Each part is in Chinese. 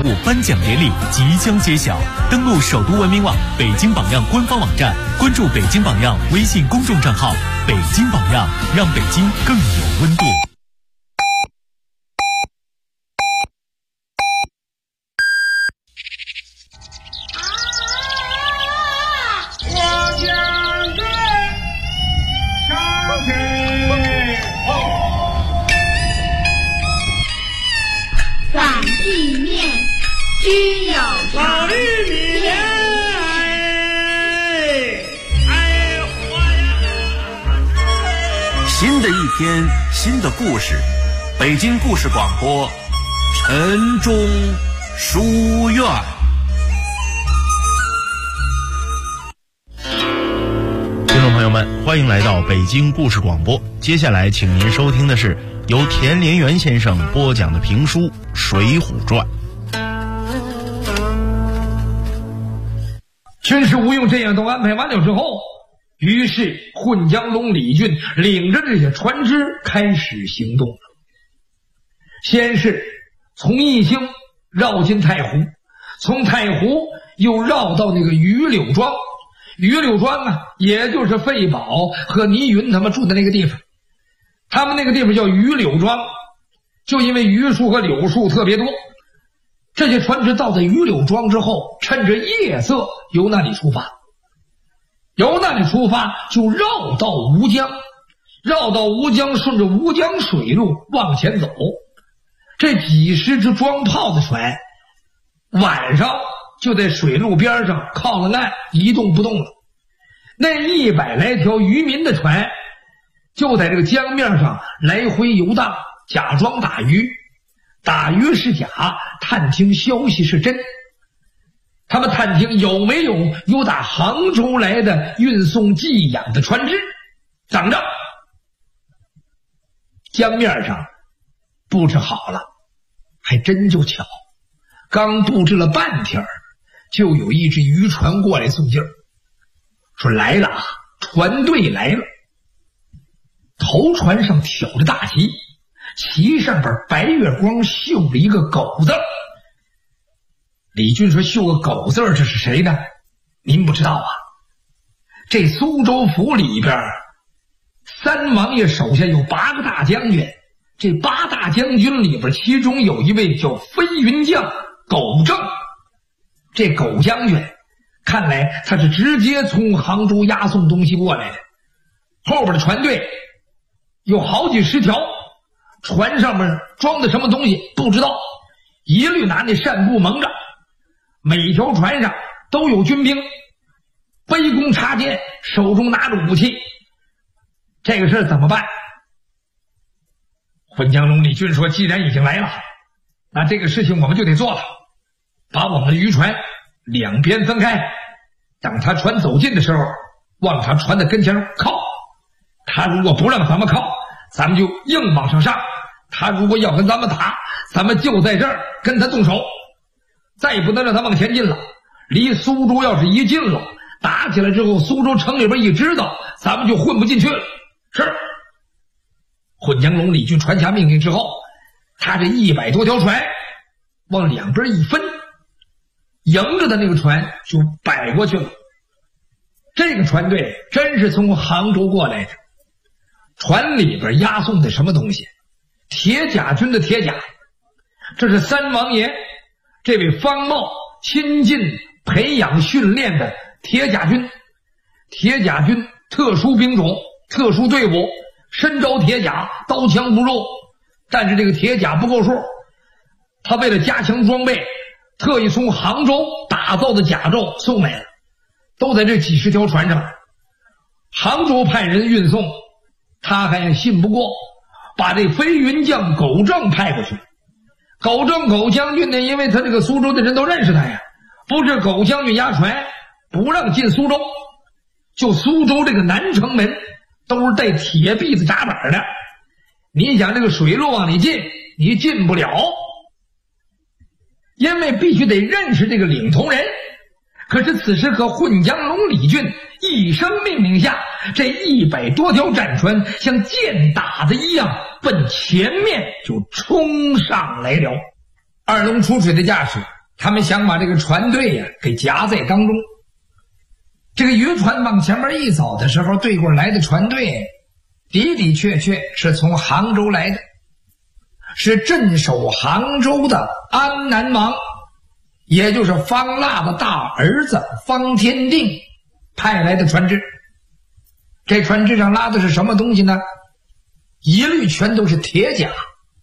物颁奖典礼即将揭晓，登录首都文明网北京榜样官方网站，关注北京榜样微信公众账号，北京榜样，让北京更有温度。 居有常， 新的一天，新的故事，北京故事广播，晨钟书院。听众朋友们，欢迎来到北京故事广播。接下来，请您收听的是由田连元先生播讲的评书《水浒传》。 军师吴用这样都安排完了之后，于是混江龙李俊领着这些船只开始行动了。先是从义兴绕进太湖，从太湖又绕到那个榆柳庄。榆柳庄啊，也就是费宝和倪云他们住的那个地方。他们那个地方叫榆柳庄，就因为榆树和柳树特别多。这些船只到了榆柳庄之后，趁着夜色由那里出发，就绕到吴江，顺着吴江水路往前走。这几十只装炮的船晚上就在水路边上靠了岸，一动不动了。那100来条渔民的船就在这个江面上来回游荡，假装打鱼是假，探听消息是真。他们探听有没有打杭州来的运送寄养的船只，等着。江面上布置好了，还真就巧，刚布置了半天，就有一只渔船过来送信儿，说来了，船队来了。头船上挑着大旗，旗上边白月光绣了一个狗字。李俊说绣个狗字这是谁呢？您不知道啊？这苏州府里边三王爷手下有8个大将军，这8大将军里边其中有一位叫飞云将狗正。这狗将军看来他是直接从杭州押送东西过来的，后边的船队有好几十条，船上面装的什么东西不知道，一律拿那扇布蒙着。每条船上都有军兵，背弓插箭，手中拿着武器。这个事怎么办？混江龙李俊说，既然已经来了，那这个事情我们就得做了，把我们的渔船两边分开，等他船走近的时候往他船的跟前靠，他如果不让咱们靠，咱们就硬往上上，他如果要跟咱们打，咱们就在这儿跟他动手，再也不能让他往前进了。离苏州要是一近了，打起来之后苏州城里边一知道，咱们就混不进去了。是。混江龙李俊传下命令之后，他这100多条船往两边一分，迎着的那个船就摆过去了。这个船队真是从杭州过来的，船里边押送的什么东西？铁甲军的铁甲，这是三王爷这位方茂亲近培养训练的铁甲军。铁甲军特殊兵种，特殊队伍，身着铁甲，刀枪不入。但是这个铁甲不够数，他为了加强装备，特意从杭州打造的甲胄送来了，都在这几十条船上。杭州派人运送，他还信不过，把这飞云将狗正派过去。狗正狗将军呢，因为他这个苏州的人都认识他呀，不是狗将军押船不让进苏州，就苏州这个南城门都是带铁篦子闸板的，你想这个水路往里进，你进不了，因为必须得认识这个领头人。可是此时和混江龙李俊一声命令下，这100多条战船像箭打的一样奔前面就冲上来了。二龙出水的架势他们想把这个船队呀给夹在当中。这个渔船往前面一走的时候，对过来的船队的的确确是从杭州来的，是镇守杭州的安南王，也就是方腊的大儿子方天定派来的船只。这船只上拉的是什么东西呢？一律全都是铁甲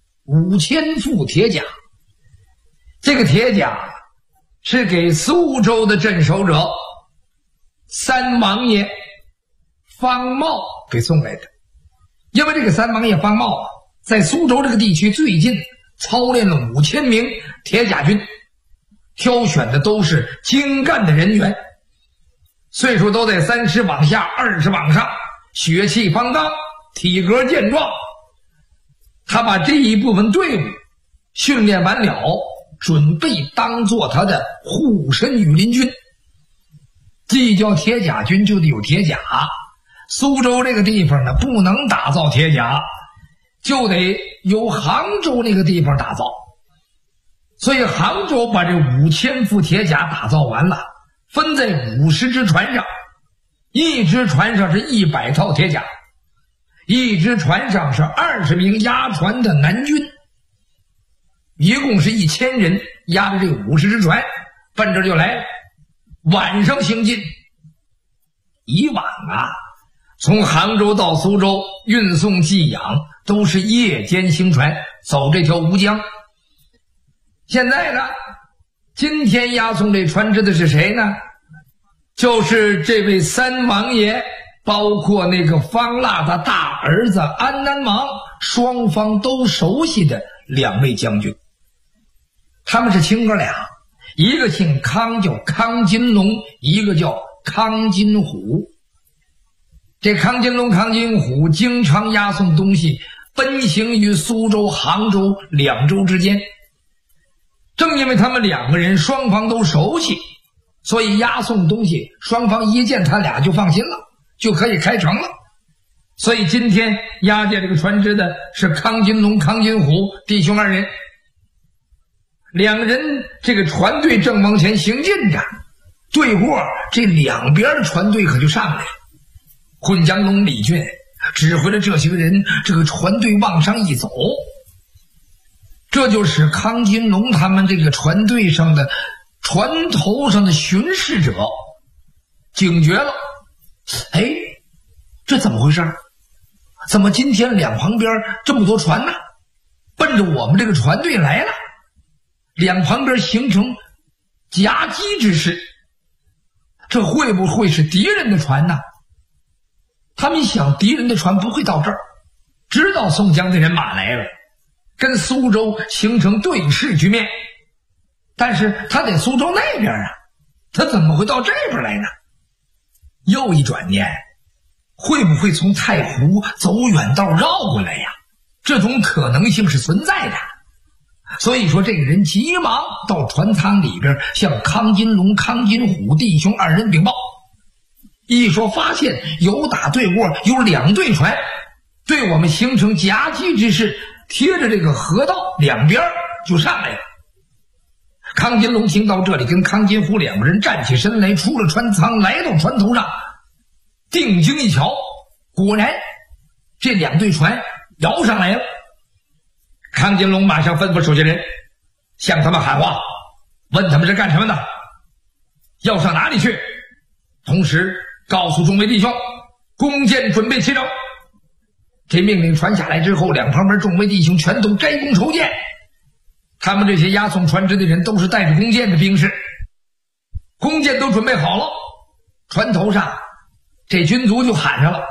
，5000副铁甲。这个铁甲是给苏州的镇守者三王爷方茂给送来的。因为这个三王爷方茂在苏州这个地区最近操练了5000名铁甲军，挑选的都是精干的人员，岁数都在30往下20往上，血气方刚，体格健壮。他把这一部分队伍训练完了，准备当做他的护身羽林军。既叫铁甲军就得有铁甲，苏州这个地方呢不能打造铁甲，就得由杭州那个地方打造。所以杭州把这5000副铁甲打造完了，分在50只船上，一只船上是100套铁甲，一只船上是20名押船的南军，一共是1000人押着这50只船，奔这就来了。晚上行进。以往从杭州到苏州运送寄养都是夜间行船，走这条吴江。现在呢，今天押送这船只的是谁呢？就是这位三王爷，包括那个方腊的大儿子安南王，双方都熟悉的2位将军。他们是亲哥俩，一个姓康叫康金龙，一个叫康金虎。这康金龙、康金虎经常押送东西奔行于苏州、杭州2州之间。正因为他们2个人双方都熟悉，所以押送东西双方一见他俩就放心了，就可以开城了。所以今天押解这个船只的是康金龙、康金虎弟兄2人。2人这个船队正往前行进着，对过这两边的船队可就上来了。混江龙李俊指挥了这些个人，这个船队往上一走，这就使康金龙他们这个船队上的船头上的巡视者警觉了。哎，这怎么回事？怎么今天两旁边这么多船呢？奔着我们这个船队来了，两旁边形成夹击之势，这会不会是敌人的船呢？他们想敌人的船不会到这儿，知道宋江的人马来了，跟苏州形成对视局面，但是他在苏州那边他怎么会到这边来呢？又一转念，会不会从太湖走远道绕过来呀？这种可能性是存在的。所以说这个人急忙到船舱里边向康金龙、康金虎弟兄2人禀报，一说发现有打对过有2队船对我们形成夹击之势，贴着这个河道两边就上来了。康金龙听到这里，跟康金虎2个人站起身来，出了船舱，来到船头上，定睛一瞧，果然这2队船摇上来了。康金龙马上吩咐手下人向他们喊话，问他们是干什么的，要上哪里去，同时告诉众位弟兄弓箭准备齐整。这命令传下来之后，两旁边众位弟兄全都摘弓筹箭。他们这些押送船只的人都是带着弓箭的兵士，弓箭都准备好了。船头上这军卒就喊上了，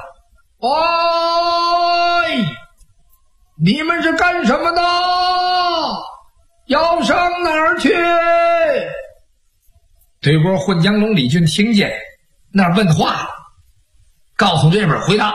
喂，你们是干什么的？要上哪儿去？对过混江龙李俊听见那儿问话，告诉这边回答，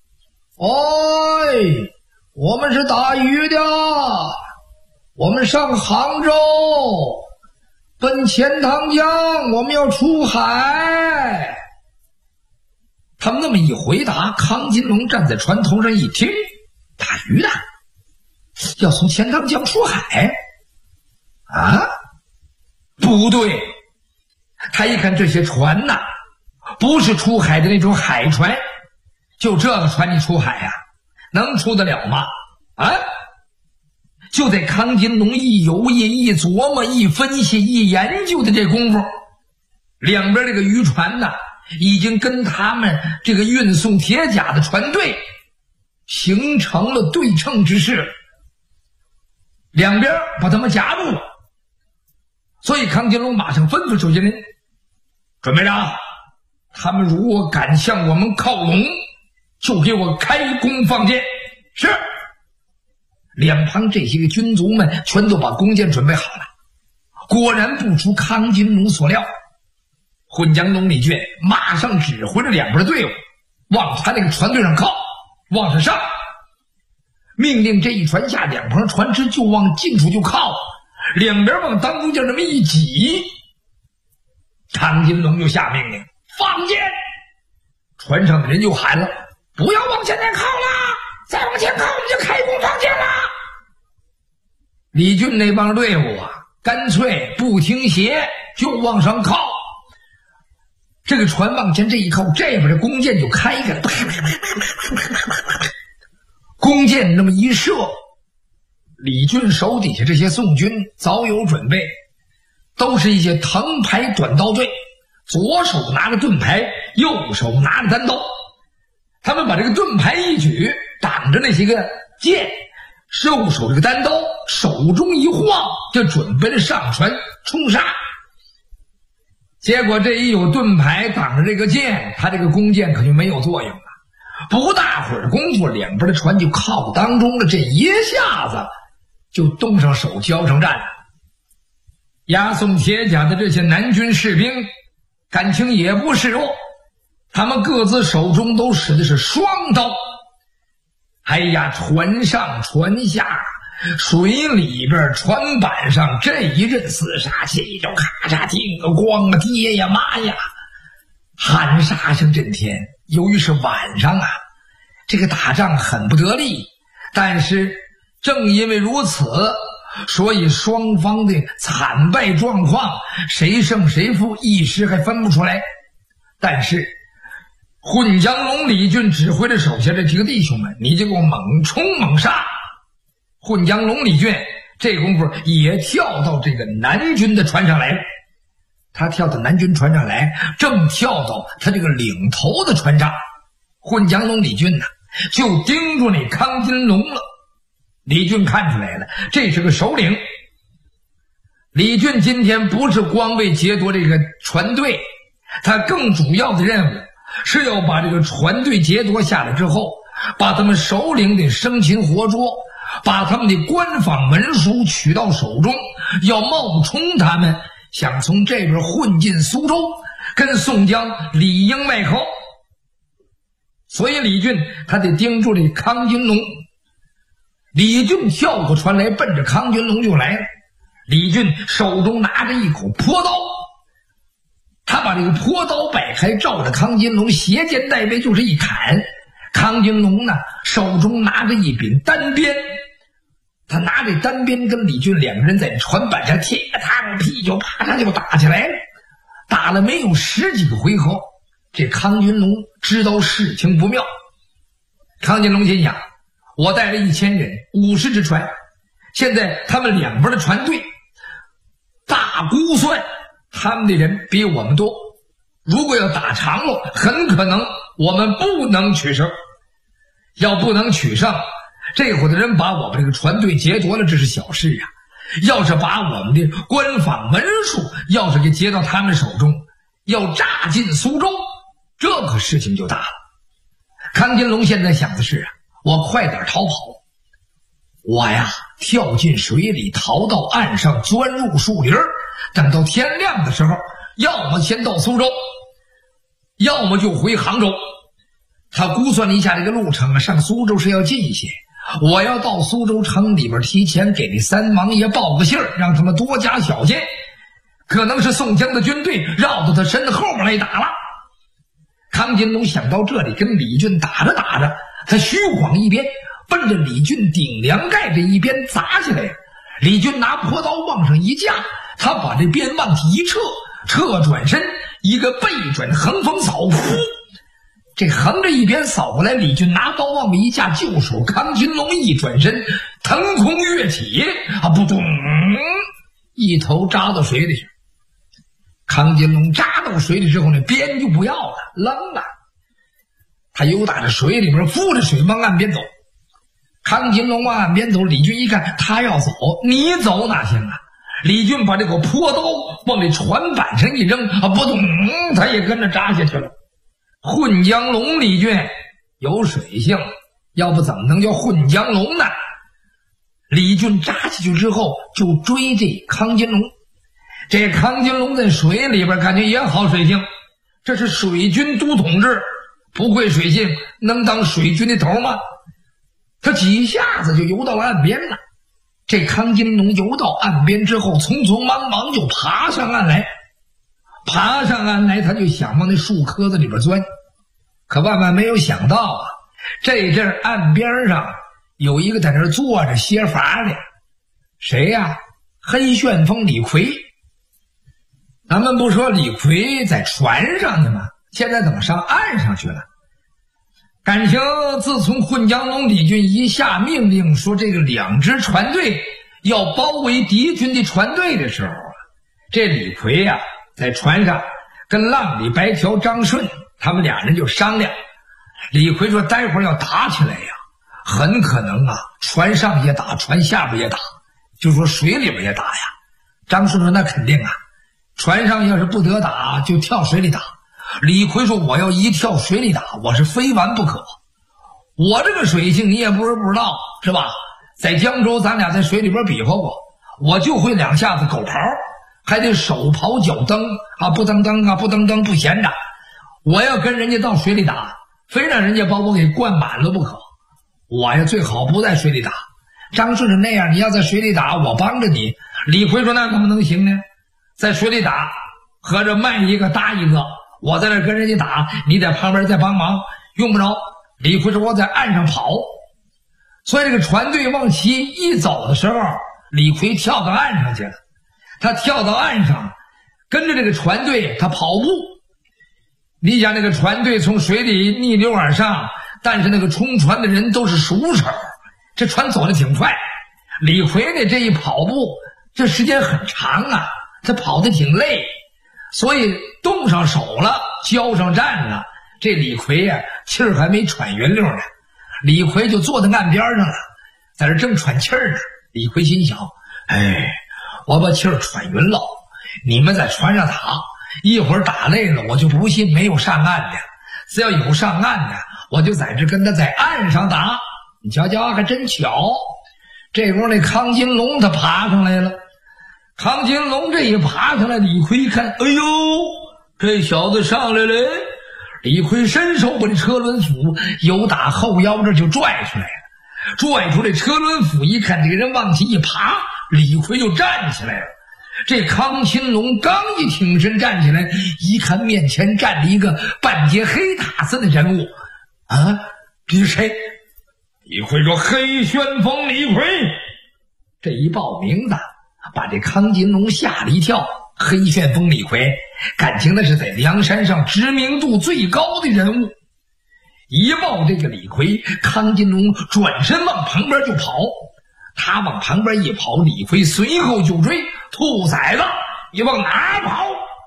我们是打鱼的，我们上杭州奔钱塘江，我们要出海。他们那么一回答，康金龙站在船头上一听，打鱼的要从钱塘江出海啊？ 不对，他一看这些船呐，不是出海的那种海船，就这个船你出海呀，能出得了吗？啊！就在康金龙一游曳、一琢磨、一分析、一研究的这功夫，两边这个渔船呐，已经跟他们这个运送铁甲的船队形成了对称之势，两边把他们夹住了。所以康金龙马上吩咐守军人准备着，他们如果敢向我们靠拢，就给我开弓放箭。是。两旁这些个军卒们全都把弓箭准备好了。果然不出康金龙所料，混江龙李俊马上指挥着两边的队伍往他那个船队上靠，往上上，命令这一船下两旁船只就往近处就靠，两边往当中就这么一挤。康金龙就下命令放箭，船上的人就喊了，不要往前再靠了，再往前靠我们就开弓放箭了。李俊那帮队伍啊，干脆不听邪，就往上靠。这个船往前这一靠，这边的弓箭就开开了，弓箭那么一射，李俊手底下这些宋军早有准备，都是一些藤牌短刀队，左手拿着盾牌，右手拿着单刀。他们把这个盾牌一举，挡着那些个箭，右手这个单刀手中一晃，就准备了上船冲杀。结果这一有盾牌挡着这个箭，他这个弓箭可就没有作用了。不大会儿功夫，两边的船就靠当中了，这一下子就动上手交上战了。押送铁甲的这些南军士兵感情也不示弱，他们各自手中都使的是双刀。哎呀，船上船下水里边船板上这一阵厮杀气就咔嚓听个光啊，爹呀妈呀，喊杀声震天。由于是晚上啊，这个打仗很不得力，但是正因为如此，所以双方的惨败状况谁胜谁负一时还分不出来。但是混江龙李俊指挥着手下这几个弟兄们，你就给我猛冲猛杀。混江龙李俊这功夫也跳到这个南军的船上来了。他跳到南军船上来，正跳到他这个领头的船上，混江龙李俊就盯住那康金龙了。李俊看出来了，这是个首领。李俊今天不是光为劫夺这个船队，他更主要的任务是要把这个船队劫夺下来之后，把他们首领的生擒活捉，把他们的官方文书取到手中，要冒充他们想从这边混进苏州，跟宋江里应外合。所以李俊他得盯住这康金龙。李俊跳过船来，奔着康金龙就来了。李俊手中拿着一口朴刀，他把这个朴刀摆开，照着康金龙斜肩带背就是一砍。康金龙手中拿着一柄单鞭，他拿着单鞭跟李俊两个人在船板上铁汤啤酒啪嚓就打起来了。打了没有10几个回合，这康金龙知道事情不妙。康金龙心想，我带了1000人，50只船，现在他们两边的船队大估算他们的人比我们多，如果要打长了，很可能我们不能取胜。要不能取胜，这伙的人把我们这个船队劫夺了，这是小事啊。要是把我们的官方文书要是给劫到他们手中，要炸进苏州，这可事情就大了。康金龙现在想的是我快点逃跑，我跳进水里，逃到岸上，钻入树林，等到天亮的时候，要么先到苏州，要么就回杭州。他估算了一下这个路程上苏州是要近一些，我要到苏州城里边提前给这三王爷报个信儿，让他们多加小心，可能是宋江的军队绕到他身后面来打了。康金龙想到这里，跟李俊打着打着，他虚晃一边，奔着李俊顶梁盖这一边砸起来。李俊拿朴刀往上一架， 他把这鞭往起一撤转身，一个背转横风扫，这横着一边扫过来，李俊拿刀往一架，右手康金龙一转身，腾空跃起，扑通，一头扎到水里去。康金龙扎到水里之后，那鞭就不要了，扔了。他又打着水里边扶着水往岸边走。康金龙往岸边走，李俊一看他要走，你走哪行啊？李俊把这个坡刀往这船板上一扔，扑通，他也跟着扎下去了。混江龙李俊有水性，要不怎么能叫混江龙呢？李俊扎下去之后就追这康金龙。这康金龙在水里边感觉也好水性，这是水军都统制，不会水性能当水军的头吗？他几下子就游到了岸边了。这康金龙游到岸边之后，匆匆忙忙就爬上岸来。爬上岸来，他就想往那树棵子里边钻，可万万没有想到啊，这阵岸边上有一个在那坐着歇法的，谁呀？黑旋风李逵。咱们不说李逵在船上呢吗？现在怎么上岸上去了？感情自从混江龙李俊一下命令说这个2支船队要包围敌军的船队的时候啊，这李逵啊在船上跟浪里白条张顺他们俩人就商量。李逵说待会儿要打起来呀，很可能啊船上也打，船下边也打，就说水里边也打呀。张顺说那肯定啊，船上要是不得打就跳水里打。李逵说我要一跳水里打，我是非完不可。我这个水性你也不是不知道是吧？在江州咱俩在水里边比划过，我就会2下子狗刨，还得手刨脚蹬啊，不蹬蹬啊，不蹬蹬不闲着。我要跟人家到水里打，非让人家把我给灌满了不可。我呀最好不在水里打。张顺是那样，你要在水里打我帮着你。李逵说那怎么能行呢？在水里打合着卖一个搭一个，我在那跟人家打，你在旁边再帮忙，用不着。李逵说我在岸上跑。所以这个船队往起一走的时候，李逵跳到岸上去了。他跳到岸上跟着这个船队他跑步。你想那个船队从水里逆流而上，但是那个冲船的人都是熟手，这船走得挺快。李逵呢这一跑步这时间很长啊，他跑得挺累，所以动上手了，交上战了，这李逵呀气儿还没喘匀溜呢。李逵就坐在岸边上了，在这正喘气儿呢。李逵心想，我把气儿喘匀了，你们在船上打，一会儿打累了我就不信没有上岸的，只要有上岸的我就在这跟他在岸上打。你瞧瞧还真巧，这会儿那康金龙他爬上来了。康金龙这一爬上来，李逵一看，哎呦，这小子上来了。李逵伸手把这车轮斧由打后腰这就拽出来了，拽出这车轮斧一看，这个人往起一爬，李逵就站起来了。这康金龙刚一挺身站起来，一看面前站着一个半截黑塔子的人物啊，这是谁？李逵说黑旋风李逵。这一报名字把这康金龙吓了一跳。黑旋风李逵感情那是在梁山上知名度最高的人物。一报这个李逵，康金龙转身往旁边就跑。他往旁边一跑，李逵随后就追。兔崽子，你往哪跑？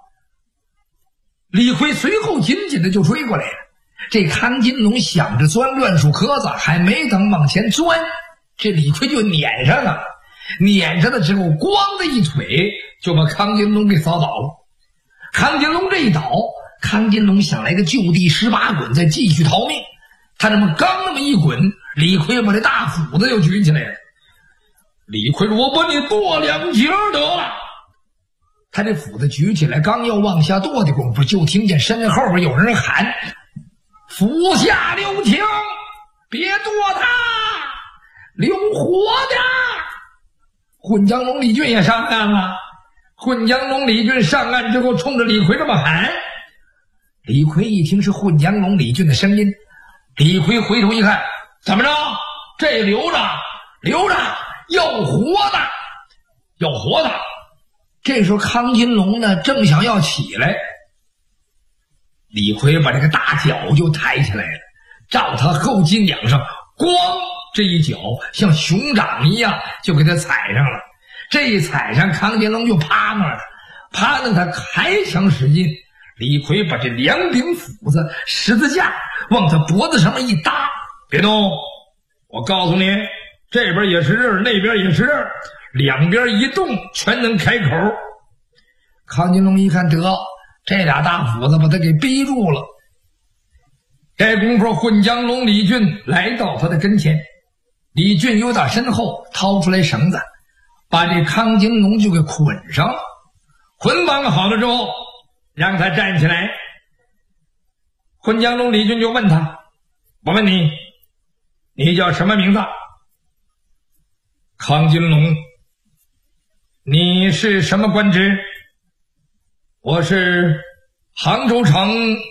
李逵随后紧紧的就追过来了。这康金龙想着钻乱树棵子，还没等往前钻，这李逵就撵上了。撵上了之后，咣的一腿就把康金龙给扫倒了。康金龙这一倒，康金龙想来个就地18滚，再继续逃命。他这么刚那么一滚，李逵把这大斧子就举起来了。李逵说我把你剁2截得了。他这斧子举起来，刚要往下剁的功夫，就听见身后边有人喊，斧下留情，别剁他，留活的。混江龙李俊也上岸了。混江龙李俊上岸之后，冲着李逵这么喊。李逵一听是混江龙李俊的声音，李逵回头一看，怎么着？这留着，留着，要活的，要活的。 这时候康金龙呢正想要起来，李逵把这个大脚就抬起来了，照他后脊梁上咣这一脚像熊掌一样就给他踩上了。这一踩上，康金龙就趴那儿了，趴那他还想使劲。李逵把这两柄斧子十字架往他脖子上面一搭，别动，我告诉你，这边也是刃，那边也是刃，两边一动全能开口。康金龙一看，得，这俩大斧子把他给逼住了。这功夫，混江龙李俊来到他的跟前，李俊又打身后掏出来绳子，把这康金龙就给捆上了。捆绑好了之后，让他站起来。混江龙李俊就问他，我问你，你叫什么名字？康金龙，你是什么官职？我是杭州城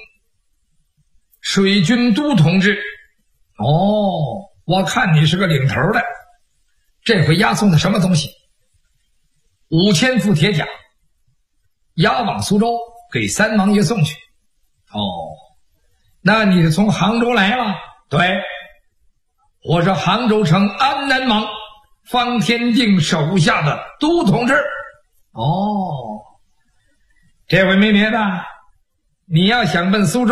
水军都同志。哦，我看你是个领头的。这回押送的什么东西？5000副铁甲，押往苏州给三王爷送去。哦，那你是从杭州来了？对，我是杭州城安南王方天定手下的都同志。哦，这回没别的，你要想奔苏州，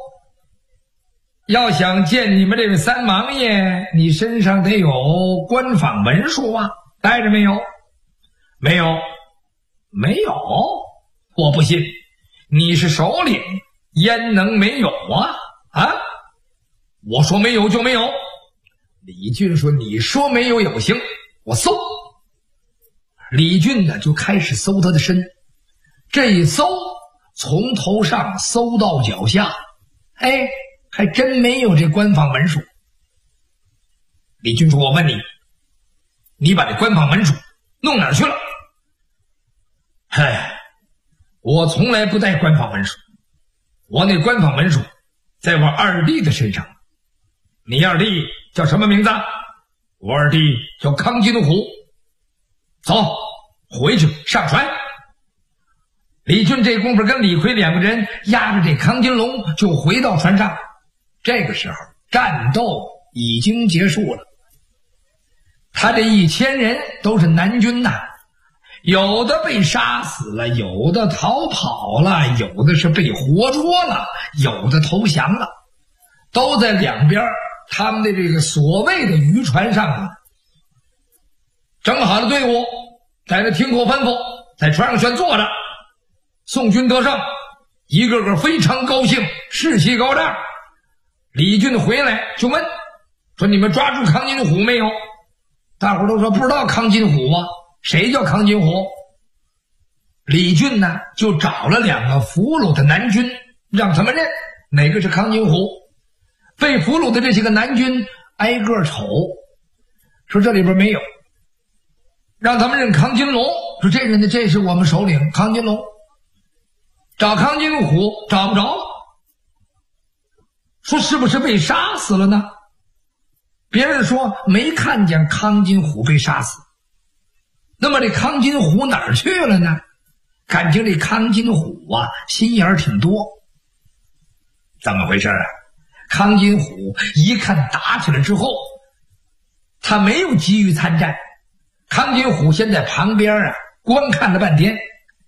要想见你们这位三王爷，你身上得有官访文书啊，带着没有？没有。没有？我不信，你是首领，焉能没有啊？啊？我说没有就没有。李俊说，你说没有也不行，我搜。李俊呢就开始搜他的身，这一搜，从头上搜到脚下，哎，还真没有这官方文书。李俊说，我问你，你把这官方文书弄哪儿去了？嗨，我从来不带官方文书，我那官方文书在我二弟的身上。你二弟叫什么名字？我二弟叫康金虎。走，回去上船。李俊这功夫跟李逵两个人押着这康金龙就回到船上。这个时候战斗已经结束了，他这1000人都是南军呐，有的被杀死了，有的逃跑了，有的是被活捉了，有的投降了，都在两边他们的这个所谓的渔船上啊，整好了队伍，在这听候吩咐，在船上全坐着。宋军得胜，一个个非常高兴，士气高涨。李俊回来就问说，你们抓住康金虎没有？大伙都说不知道康金虎啊，谁叫康金虎？李俊呢就找了2个俘虏的南军，让他们认哪个是康金虎。被俘虏的这些个南军挨个瞅，说这里边没有，让他们认康金龙，说这人呢，这是我们首领康金龙。找康金虎找不着，说是不是被杀死了呢？别人说没看见康金虎被杀死。那么这康金虎哪儿去了呢？感情这康金虎啊心眼儿挺多。怎么回事啊？康金虎一看打起来之后，他没有急于参战。康金虎先在旁边啊观看了半天。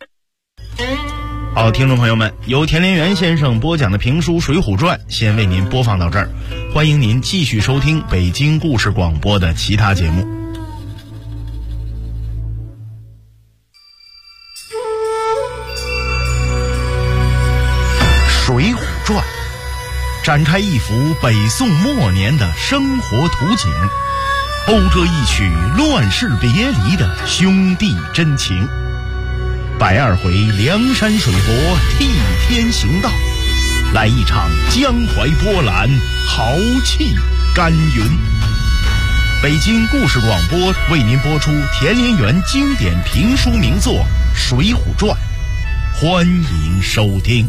好，听众朋友们，由田连元先生播讲的评书《水浒传》先为您播放到这儿，欢迎您继续收听北京故事广播的其他节目。《水浒传》展开一幅北宋末年的生活图景，讴歌一曲乱世别离的兄弟真情。120回梁山水泊替天行道，来一场江淮波澜，豪气干云。北京故事广播为您播出田连元经典评书名作《水浒传》，欢迎收听。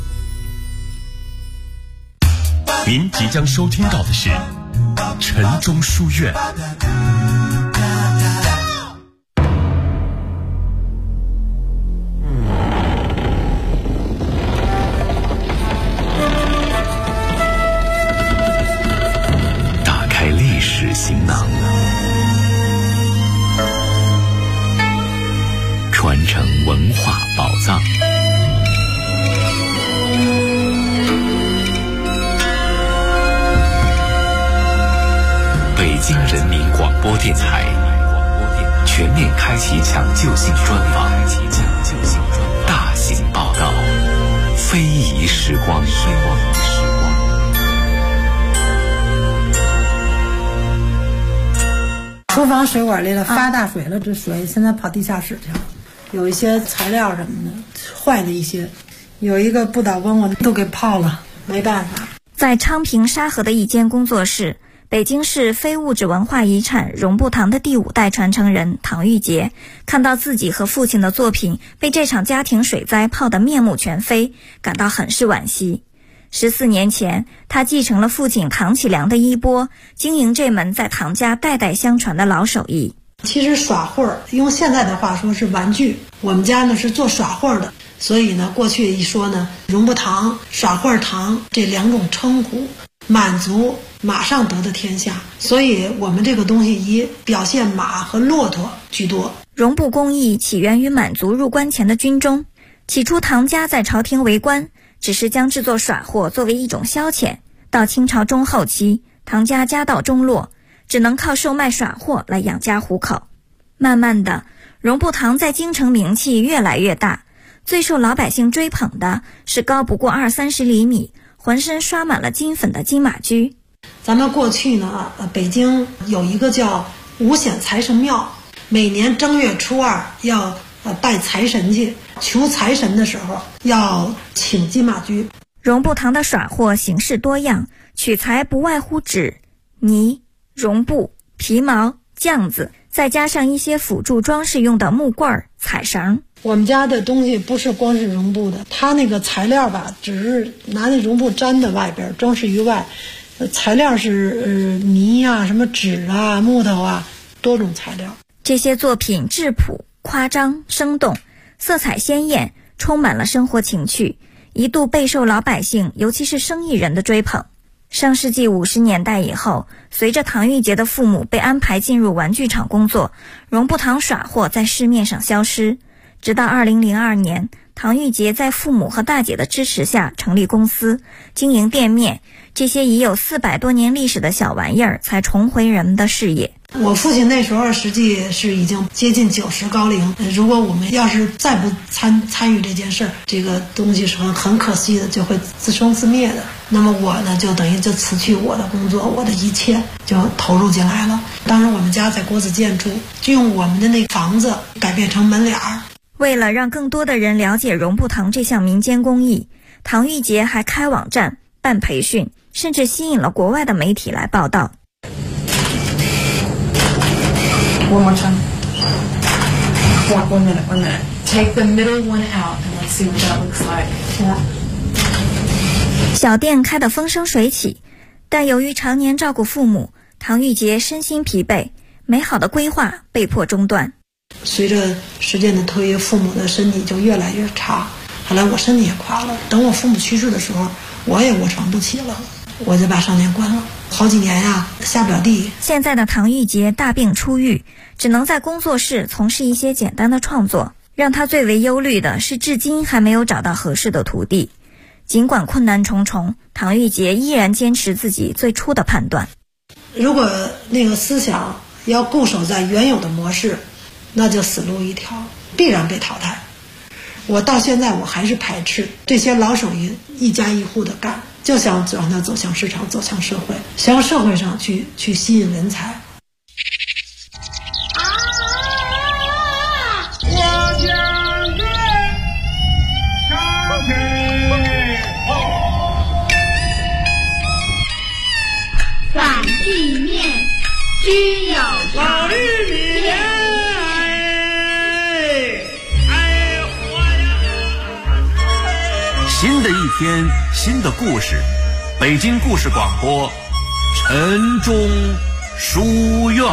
您即将收听到的是晨钟书院。 葬。北京人民广播电台全面开启抢救性专访，大型报道，非遗时光。 厨房水管里了发大水了，这水现在跑地下室去了，有一些材料什么的坏的一些，有一个不倒翁我都给泡了，没办法。 在昌平沙河的一间工作室，北京市非物质文化遗产绒布堂的第5代传承人唐玉杰看到自己和父亲的作品被这场家庭水灾泡得面目全非，感到很是惋惜。14年前，他继承了父亲唐启良的衣钵，经营这门在唐家代代相传的老手艺。 其实耍会儿，用现在的话说是玩具，我们家呢是做耍会儿的，所以呢过去一说呢，绒布堂、耍会儿堂这2种称呼，满族马上得的天下，所以我们这个东西以表现马和骆驼居多。 绒布工艺起源于满族入关前的军中，起初唐家在朝廷为官，只是将制作耍货作为一种消遣。到清朝中后期，唐家家道中落，只能靠售卖耍货来养家糊口。慢慢的，绒布堂在京城名气越来越大，最受老百姓追捧的是高不过20-30厘米，浑身刷满了金粉的金马驹。 咱们过去呢，北京有一个叫五显财神庙，每年正月初2要拜财神去，求财神的时候要请金马驹。 绒布堂的耍货形式多样，取材不外乎纸、泥、绒布、皮毛、酱子，再加上一些辅助装饰用的木棍、彩绳。 我们家的东西不是光是绒布的，它那个材料吧，只是拿那绒布粘在外边，装饰于外，材料是泥啊、什么纸啊、木头啊，多种材料。 这些作品质朴、夸张、生动，色彩鲜艳，充满了生活情趣，一度备受老百姓，尤其是生意人的追捧。上世纪50年代以后，随着唐玉杰的父母被安排进入玩具厂工作，绒布堂耍货在市面上消失。直到2002年，唐玉杰在父母和大姐的支持下成立公司，经营店面，这些已有400多年历史的小玩意儿才重回人们的视野。 我父亲那时候实际是已经接近90高龄，如果我们要是再不参与这件事儿，这个东西是很可惜的，就会自生自灭的。那么我呢，就等于就辞去我的工作，我的一切就投入进来了。当时我们家在国子监住，就用我们的那房子改变成门脸儿。 为了让更多的人了解绒布堂这项民间工艺，唐玉杰还开网站、办培训，甚至吸引了国外的媒体来报道。 One more time. One minute. Take the middle one out and let's see what that looks like. Yeah. 小店开得风生水起，但由于常年照顾父母，唐玉杰身心疲惫，美好的规划被迫中断。 随着时间的推移，父母的身体就越来越差，后来我身体也垮了。等我父母去世的时候，我也卧床不起了，我就把商店关了。好几年呀，下不了地。 现在的唐玉杰大病初愈，只能在工作室从事一些简单的创作。让他最为忧虑的是，至今还没有找到合适的徒弟。尽管困难重重，唐玉杰依然坚持自己最初的判断。 如果那个思想要固守在原有的模式，那就死路一条，必然被淘汰。我到现在我还是排斥这些老手艺一家一户的干，就想让它走向市场，走向社会，向社会上去吸引人才。 反地面居有常。 新的一天，新的故事，北京故事广播，晨钟书院。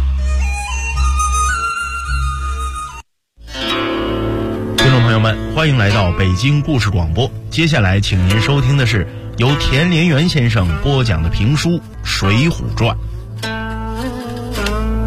听众朋友们，欢迎来到北京故事广播。接下来，请您收听的是由田连元先生播讲的评书《水浒传》。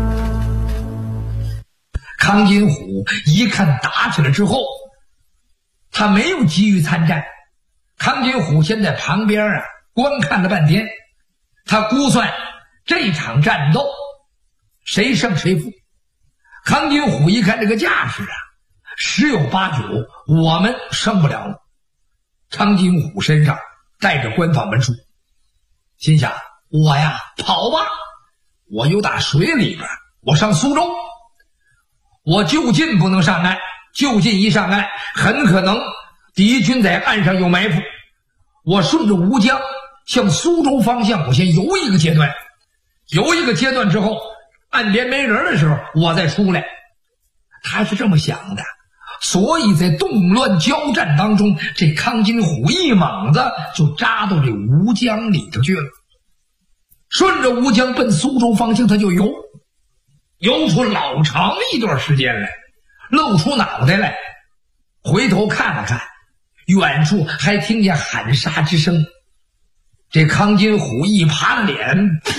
康金虎一看打起来之后， 他没有急于参战。康金虎先在旁边观看了半天，他估算这场战斗谁胜谁负。康金虎一看这个架势十有八九我们胜不了了。康金虎身上带着官方文书，心想我跑吧，我又打水里边，我上苏州，我就近不能上岸，就近一上岸很可能敌军在岸上有埋伏，我顺着吴江向苏州方向我先游一个阶段，游一个阶段之后岸边没人的时候我再出来。他是这么想的，所以在动乱交战当中，这康金虎一猛子就扎到这吴江里头去了，顺着吴江奔苏州方向他就游出老长一段时间来，露出脑袋来，回头看了看，远处还听见喊杀之声。这康金虎一爬了脸，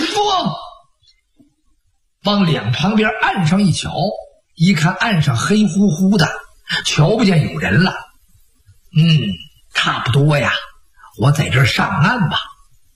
往两旁边岸上一瞧，一看岸上黑乎乎的，瞧不见有人了。差不多呀，我在这儿上岸吧。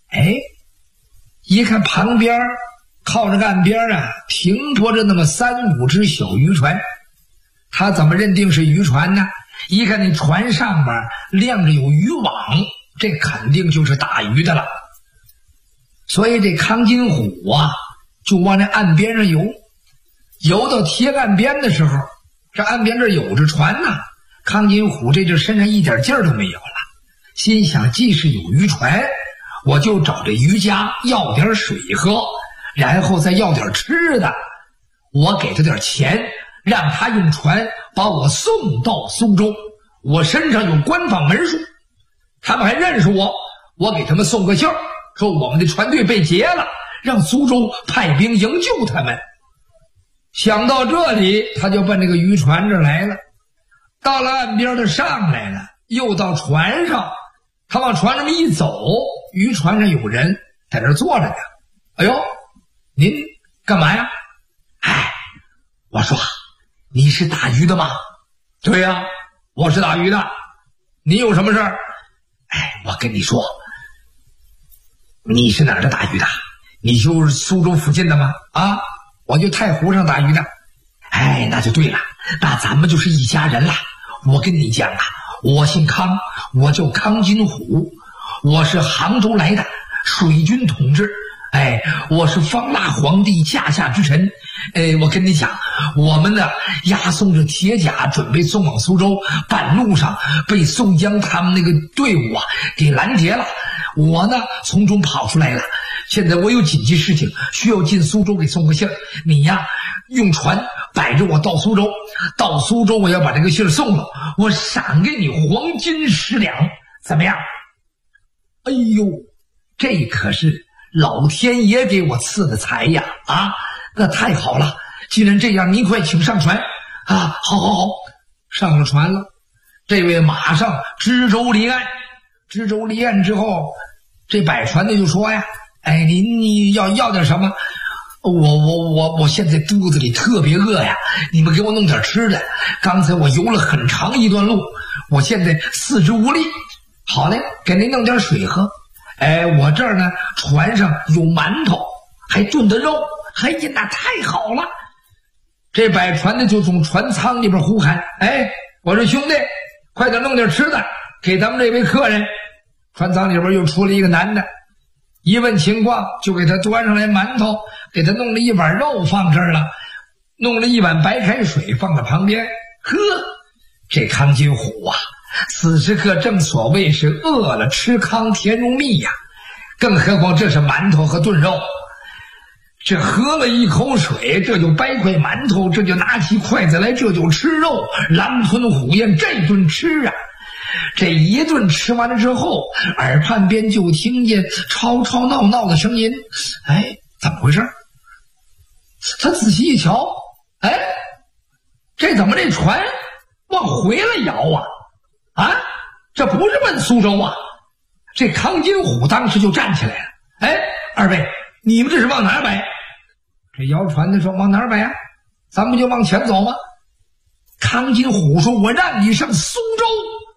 一看旁边靠着岸边停泊着那么3-5只小渔船，他怎么认定是渔船呢？一看那船上面亮着有渔网，这肯定就是打鱼的了。所以这康金虎就往那岸边上游到贴岸边的时候，这岸边这有着船康金虎这就身上一点劲儿都没有了，心想既是有渔船，我就找这渔家要点水喝，然后再要点吃的，我给他点钱，让他用船把我送到苏州，我身上有官方文书，他们还认识我，我给他们送个信儿，说我们的船队被劫了，让苏州派兵营救他们。想到这里，他就奔这个渔船这来了。到了岸边，他上来了，又到船上，他往船上一走，渔船上有人在那坐着呢。哎呦，您干嘛呀？我说你是打鱼的吗？对呀，我是打鱼的。你有什么事儿？我跟你说，你是哪儿的打鱼的？你就是苏州附近的吗？我就太湖上打鱼的。那就对了，那咱们就是一家人了。我跟你讲我姓康，我叫康金虎，我是杭州来的水军统治，我是方腊皇帝驾下之臣。我跟你讲，我们呢押送着铁甲准备送往苏州，半路上被宋江他们那个队伍给拦截了，我呢从中跑出来了，现在我有紧急事情需要进苏州给送个信儿，你用船摆着我到苏州，到苏州我要把这个信儿送了，我赏给你黄金10两，怎么样？哎呦，这可是老天爷给我赐的财呀！那太好了，既然这样，您快请上船好，上了船了。这位马上支舟离岸，支舟离岸之后，这摆船的就说你要点什么？我现在肚子里特别饿呀，你们给我弄点吃的。刚才我游了很长一段路，我现在四肢无力。好嘞，给您弄点水喝。我这儿呢船上有馒头，还炖的肉。那太好了。这摆船的就从船舱里边呼喊，我说兄弟，快点弄点吃的给咱们这位客人。船舱里边又出了一个男的，一问情况就给他端上来馒头，给他弄了一碗肉放这儿了，弄了一碗白开水放在旁边。这康金虎此时刻正所谓是饿了吃糠甜如蜜呀，更何况这是馒头和炖肉。这喝了一口水，这就掰块馒头，这就拿起筷子来，这就吃肉，狼吞虎咽，这顿吃这一顿吃完了之后，耳畔边就听见吵吵闹闹的声音。怎么回事？他仔细一瞧，这怎么这船往回来摇这不是奔苏州这康金虎当时就站起来了。二位，你们这是往哪儿摆？这摇船的说往哪儿摆咱们就往前走吗？康金虎说，我让你上苏州，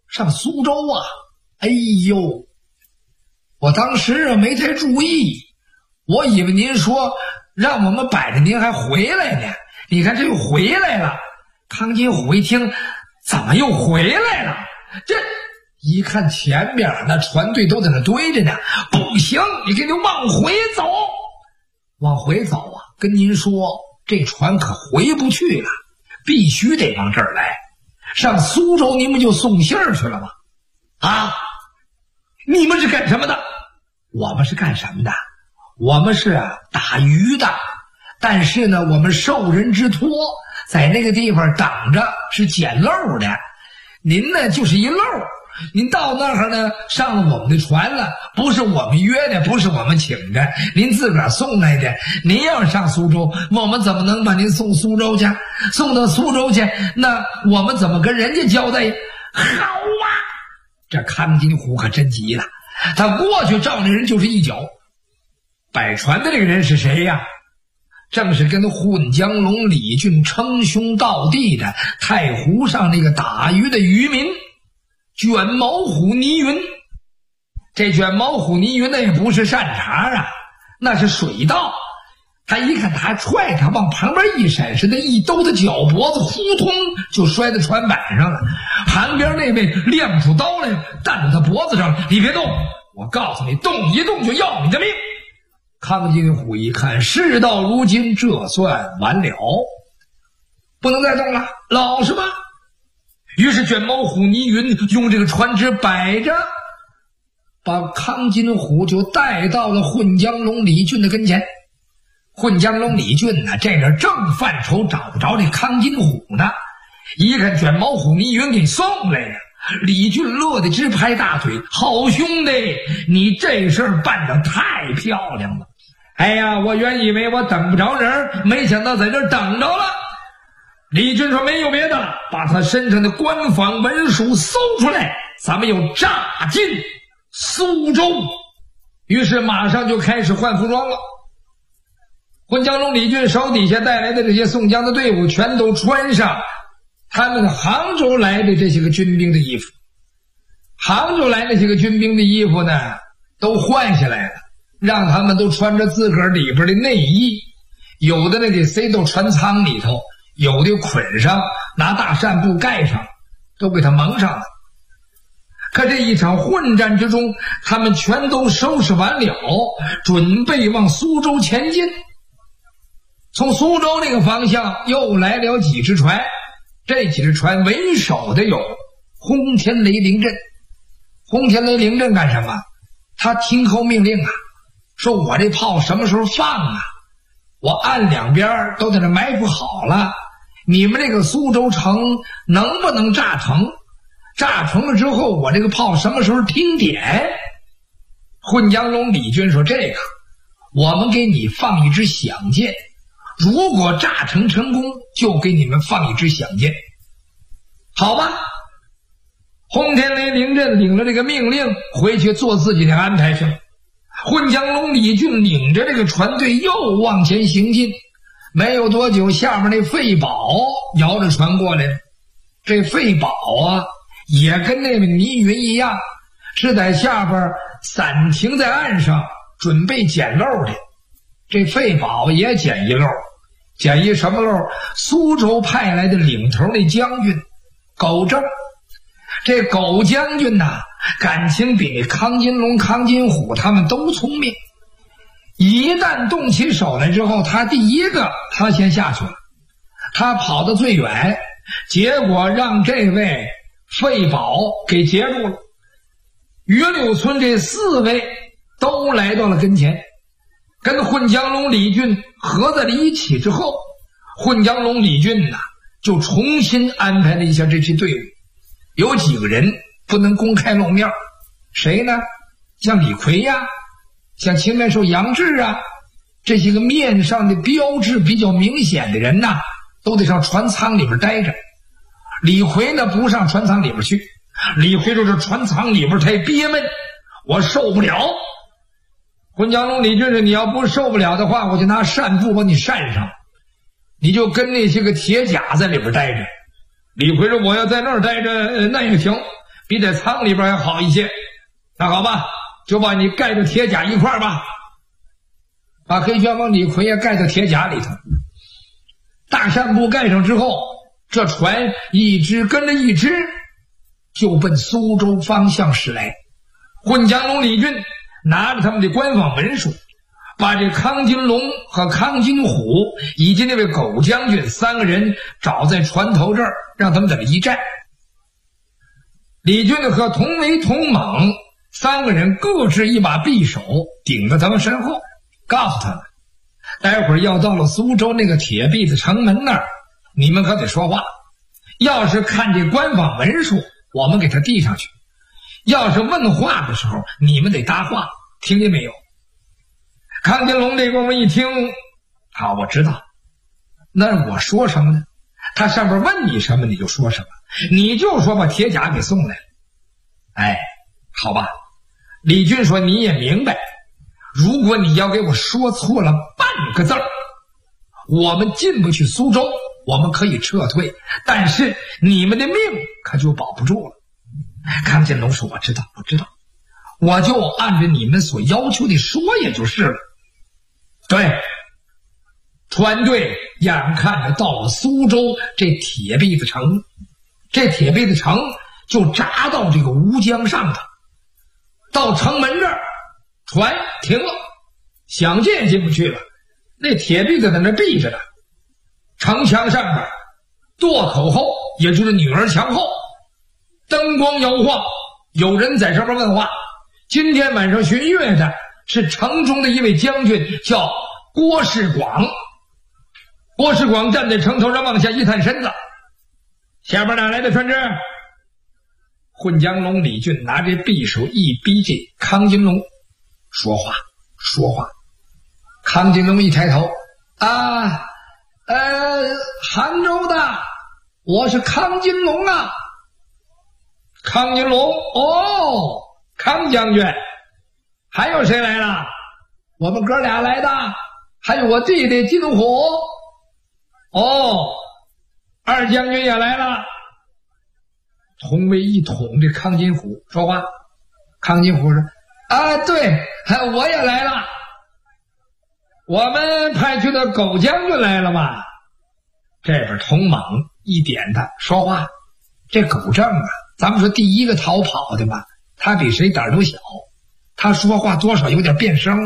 上苏州啊？哎呦，我当时没太注意，我以为您说让我们摆着您还回来呢。你看这又回来了。康金虎一听，怎么又回来了？这一看前边那船队都在那堆着呢，不行，你给你往回走。往回走啊，跟您说这船可回不去了，必须得往这儿来。上苏州你们就送信儿去了吗？啊，你们是干什么的？我们是干什么的？我们是打鱼的，但是呢我们受人之托，在那个地方等着是捡漏的。您呢就是一漏，您到那儿呢上了我们的船了，不是我们约的，不是我们请的，您自个儿送来的。您要上苏州，我们怎么能把您送苏州去？送到苏州去，那我们怎么跟人家交代？好啊，这康金虎可真急了，他过去照那人就是一脚。摆船的这个人是谁呀？正是跟混江龙李俊称兄道弟的太湖上那个打鱼的渔民卷毛虎倪云。这卷毛虎倪云那也不是善茬啊，那是水道。他一看他踹他往旁边一闪，是那一兜的脚脖子呼通就摔在船板上了。旁边那位亮出刀来弹到他脖子上，你别动，我告诉你，动一动就要你的命。康金虎一看事到如今，这算完了，不能再动了，老实吧。于是卷毛虎倪云用这个船只摆着，把康金虎就带到了混江龙李俊的跟前。混江龙李俊呢，这人正犯愁找不着这康金虎呢，一看卷毛虎倪云给送来了，李俊乐得直拍大腿，好兄弟，你这事儿办得太漂亮了。哎呀，我原以为我等不着人，没想到在这儿等着了。李俊说没有别的了，把他身上的官方文书搜出来，咱们要炸进苏州。于是马上就开始换服装了。混江龙李俊手底下带来的这些宋江的队伍全都穿上他们杭州来的这些个军兵的衣服。杭州来那些个军兵的衣服呢都换下来了，让他们都穿着自个儿里边的内衣，有的呢给塞到船舱里头，有的捆上，拿大扇布盖上，都给他蒙上了。可这一场混战之中，他们全都收拾完了，准备往苏州前进。从苏州那个方向又来了几只船，这几只船为首的有轰天雷凌阵。轰天雷凌阵干什么？他听候命令啊，说我这炮什么时候放啊？我岸两边都在那埋伏好了，你们这个苏州城能不能炸成？炸成了之后，我这个炮什么时候听点？混江龙李军说，这个我们给你放一支响箭，如果炸成成功，就给你们放一支响箭，好吧？轰天雷凌阵领了这个命令，回去做自己的安排去了。混江龙李俊领着这个船队又往前行进，没有多久，下面那费宝摇着船过来了。这费宝啊，也跟那位倪云一样，是在下边散停在岸上，准备捡漏的。这费宝也捡一漏，捡一什么漏？苏州派来的领头那将军苟正。这苟将军呐，感情比那康金龙、康金虎他们都聪明。一旦动起手来之后，他第一个他先下去了，他跑得最远，结果让这位费宝给截住了。榆柳村这4位都来到了跟前，跟混江龙李俊合在了一起之后，混江龙李俊呐就重新安排了一下这支队伍。有几个人不能公开露面，谁呢？像李逵呀，像青面兽杨志啊，这些个面上的标志比较明显的人呐，都得上船舱里边待着。李逵呢不上船舱里边去，李逵说这船舱里边太憋闷，我受不了。混江龙李俊说，你要不受不了的话，我就拿扇布把你扇上，你就跟那些个铁甲在里边待着。李逵说，我要在那儿待着那也行， 比在舱里边要好一些。那好吧，就把你盖到铁甲一块吧，把黑旋风李逵也盖到铁甲里头。大扇布盖上之后，这船一只跟着一只就奔苏州方向驶来。混江龙李俊拿着他们的官方文书，把这康金龙和康金虎以及那位狗将军3个人找在船头这儿，让他们在这一站。李俊和童维、童猛3个人各执一把匕首顶在他们身后，告诉他们待会儿要到了苏州那个铁壁子城门那儿，你们可得说话。要是看这官方文书，我们给他递上去；要是问话的时候，你们得搭话，听见没有？康金龙这功夫一听，好，我知道。那我说什么呢？他上边问你什么你就说什么，你就说把铁甲给送来了。哎，好吧。李俊说你也明白，如果你要给我说错了半个字儿，我们进不去苏州，我们可以撤退，但是你们的命可就保不住了。康金龙说我知道，我就按照你们所要求的说也就是了。对，船队眼看着到了苏州这铁壁子城，这铁壁子城就扎到这个吴江上头，到城门这儿船停了，想进也进不去了，那铁壁子在那闭着呢。城墙上边垛口后，也就是女儿墙后，灯光摇晃，有人在上面问话。今天晚上巡阅的是城中的一位将军，叫郭世广。郭世广站在城头上往下一探身子，下边哪来的船只？混江龙李俊拿着匕首一逼这康金龙，说话。康金龙一抬头，杭州的，我是康金龙啊。康金龙，哦，康将军，还有谁来了？我们哥俩来的，还有我弟弟金虎。哦，二将军也来了。童维一捅这康金虎说话，康金虎说对，我也来了。我们派去的狗将军来了吗？这边童猛一点他说话，这狗正啊，咱们说第一个逃跑的吧，他比谁胆都小，他说话多少有点变声。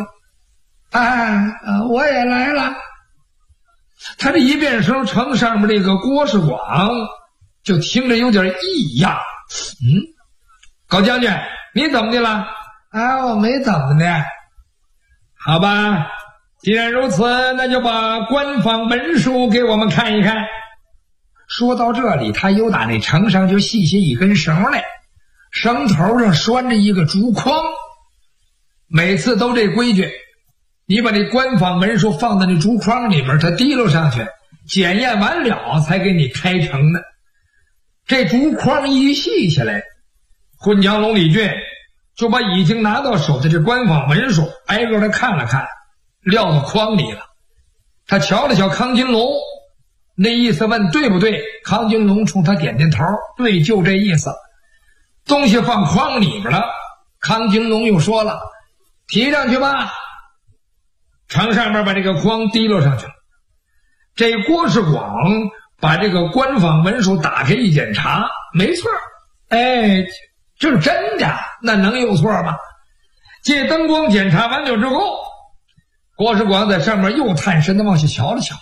我也来了。他这一变声，城上面这个郭世广就听着有点异样。狗将军，你怎么的了？我没怎么的。好吧，既然如此，那就把官方文书给我们看一看。说到这里，他又打那城上就细些一根绳来，绳头上拴着一个竹筐。每次都这规矩，你把这官方文书放在那竹筐里边，它提溜上去，检验完了才给你开城的。这竹筐一系下来，混江龙李俊就把已经拿到手的这官方文书挨个的看了看，撂到筐里了。他瞧了瞧康金龙，那意思问对不对？康金龙冲他点点头，对，就这意思。东西放筐里边了，康金龙又说了，提上去吧。城上面把这个筐提溜上去了。这郭世广把这个官方文书打开一检查，没错，这是真的，那能有错吗？借灯光检查完了之后，郭世广在上面又探身的往下瞧了瞧。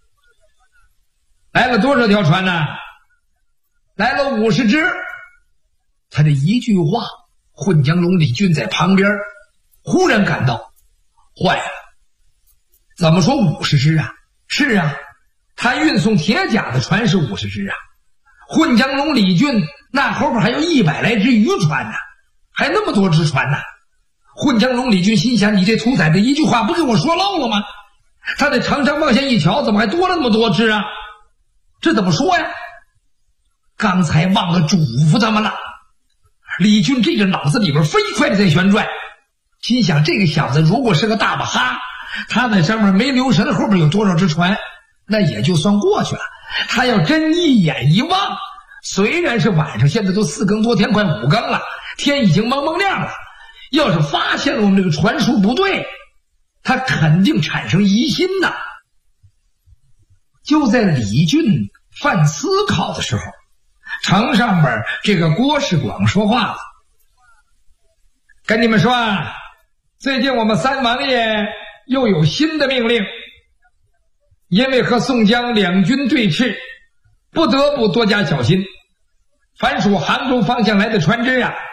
来了多少条船呢？来了50只。他这一句话，混江龙李俊在旁边忽然感到坏了。怎么说50只啊？是啊，他运送铁甲的船是50只啊。混江龙李俊那后边还有100来只渔船呢，还那么多只船呢。混江龙李俊心想，你这屠宰的一句话不给我说漏了吗？他在城上往下一瞧，怎么还多了那么多只啊？这怎么说呀？刚才忘了嘱咐他们了。李俊这个脑子里边飞快的在旋转，心想这个小子如果是个大巴哈，他在上面没留神后边有多少只船，那也就算过去了。他要真一眼一望， 虽然是晚上，现在都4更多天，快5更了，天已经蒙蒙亮了。要是发现了我们这个传输不对，他肯定产生疑心呐。就在李俊犯思考的时候，城上边这个郭世广说话了：“跟你们说啊，最近我们三王爷又有新的命令，因为和宋江两军对峙，不得不多加小心。凡属杭州方向来的船只啊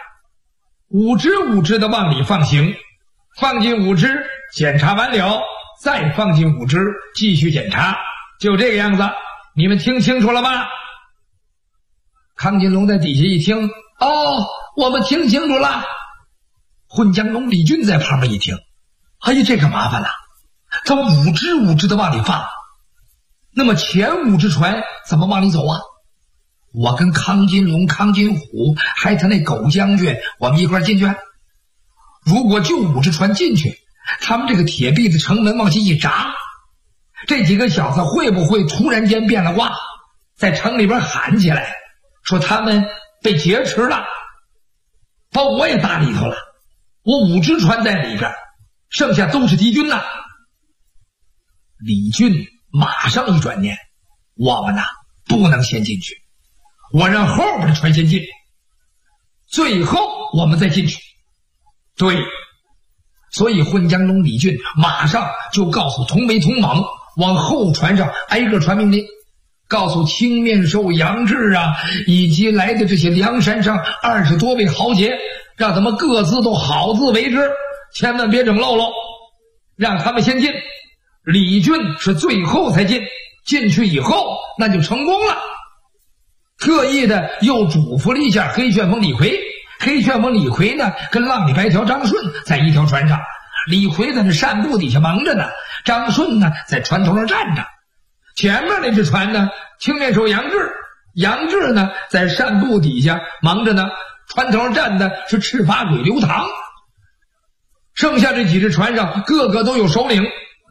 ，5只的往里放行，放进5只，检查完了再放进5只，继续检查，就这个样子。你们听清楚了吗？”康金龙在底下一听，哦，我们听清楚了。混江龙李俊在旁边一听，哎呀，这个麻烦了，他5只的往里放，那么前5只船怎么往里走啊？我跟康金龙、康金虎还有他那狗将军，我们一块进去。如果就5只船进去，他们这个铁壁的城门往下一砸，这几个小子会不会突然间变了卦，在城里边喊起来说他们被劫持了，把我也打里头了，我5只船在里边，剩下都是敌军呐。李俊马上一转念，我们不能先进去，我让后边的船先进，最后我们再进去。对，所以混江龙李俊马上就告诉同梅同猛，往后船上挨个传命令，告诉青面兽杨志啊，以及来的这些梁山上20多位豪杰，让他们各自都好自为之，千万别整漏喽，让他们先进。李俊是最后才进，进去以后那就成功了。特意的又嘱咐了一下黑旋风李逵，黑旋风李逵呢跟浪里白条张顺在一条船上，李逵在那扇布底下忙着呢，张顺呢在船头上站着。前面那只船呢，青面兽杨志呢在扇布底下忙着呢，船头上站的是赤发鬼刘唐。剩下这几只船上个个都有首领，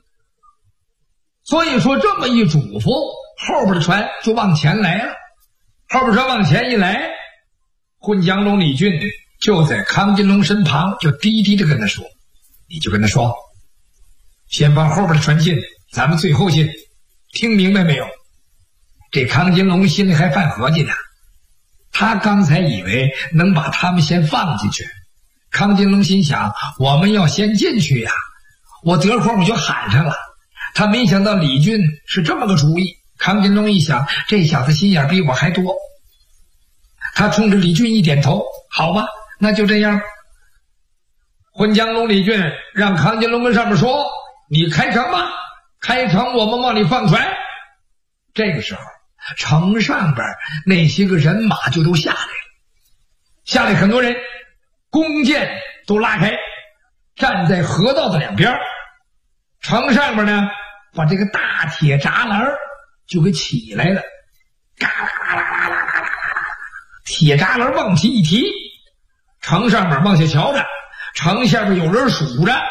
所以说这么一嘱咐，后边的船就往前来了。后边船往前一来，混江龙李俊就在康金龙身旁，就低低的跟他说，你就跟他说，先把后边的船进，咱们最后进，听明白没有？这康金龙心里还犯合计呢，他刚才以为能把他们先放进去，康金龙心想，我们要先进去呀，我得会儿我就喊上了。他没想到李俊是这么个主意。康金龙一想，这小子心眼比我还多，他冲着李俊一点头，好吧，那就这样。混江龙李俊让康金龙跟上面说，你开城吧，开城我们往里放船。这个时候城上边那些个人马就都下来了，下来很多人，弓箭都拉开，站在河道的两边。城上边呢把这个大铁栅栏就给起来了，嘎啦啦啦啦啦啦啦，铁栅栏往起一提，城上面往下瞧着，城下边有人数着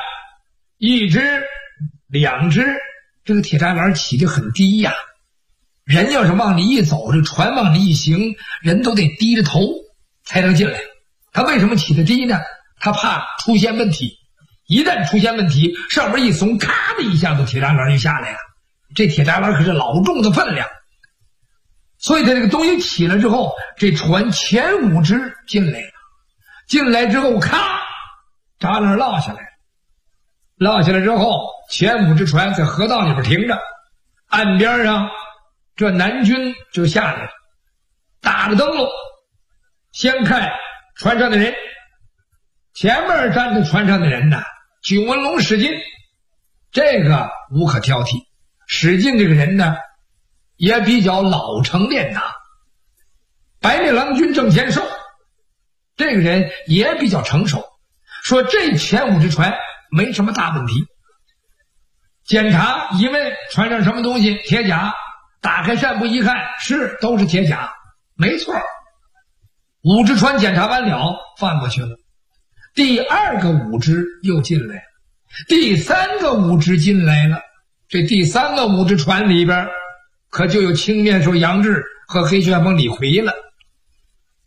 ，1只2只，这个铁栅栏起得很低呀，人要是往里一走，这船往里一行，人都得低着头才能进来。他为什么起得低呢？他怕出现问题，一旦出现问题，上面一松，咔的一下子铁栅栏就下来了。这铁栅栏可是老重的分量，所以他这个东西起来之后，这船前5只进来了，进来之后咔，栅栏落下来，落下来之后，前5只船在河道里边停着，岸边上这南军就下来了，打着灯笼，先看船上的人，前面站在船上的人呢，九纹龙史进，这个无可挑剔。史进这个人呢也比较老成练达，白面郎君郑天寿这个人也比较成熟，说这前5只船没什么大问题。检查一问船上什么东西，铁甲，打开扇布一看，是都是铁甲，没错。5只船检查完了放过去了，第2个5只又进来了，第3个5只进来了，这第3个5只船里边可就有青面兽杨志和黑旋风李逵了。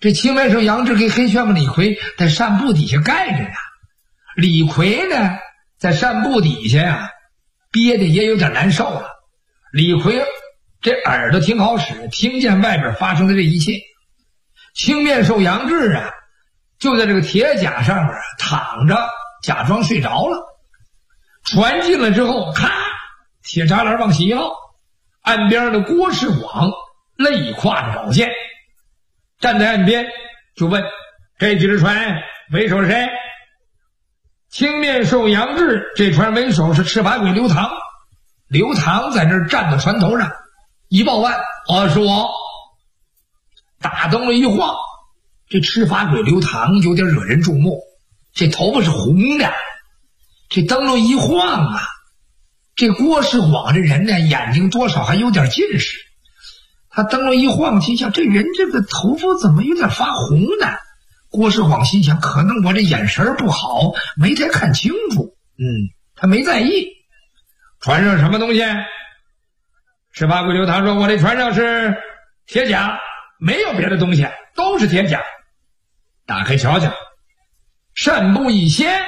这青面兽杨志跟黑旋风李逵在扇布底下盖着呢。李逵呢，在扇布底下呀，憋得也有点难受了。李逵这耳朵挺好使，听见外边发生的这一切。青面兽杨志啊，就在这个铁甲上面躺着，假装睡着了。船进来之后，咔，铁栅栏往起一落，岸边的郭世广累挎着宝剑，站在岸边就问：这几只船为首是谁？青面兽杨志这船为首是赤发鬼刘唐。刘唐在这儿站在船头上一报案：是我。大灯笼一晃，这赤发鬼刘唐有点惹人注目，这头发是红的，这灯笼一晃啊，这郭世广这人呢，眼睛多少还有点近视。他灯笼一晃，心想这人这个头发怎么有点发红呢？郭世广心想，可能我这眼神不好，没太看清楚。他没在意。船上什么东西？赤发鬼刘唐说：我这船上是铁甲，没有别的东西，都是铁甲。打开瞧瞧，扇布一掀，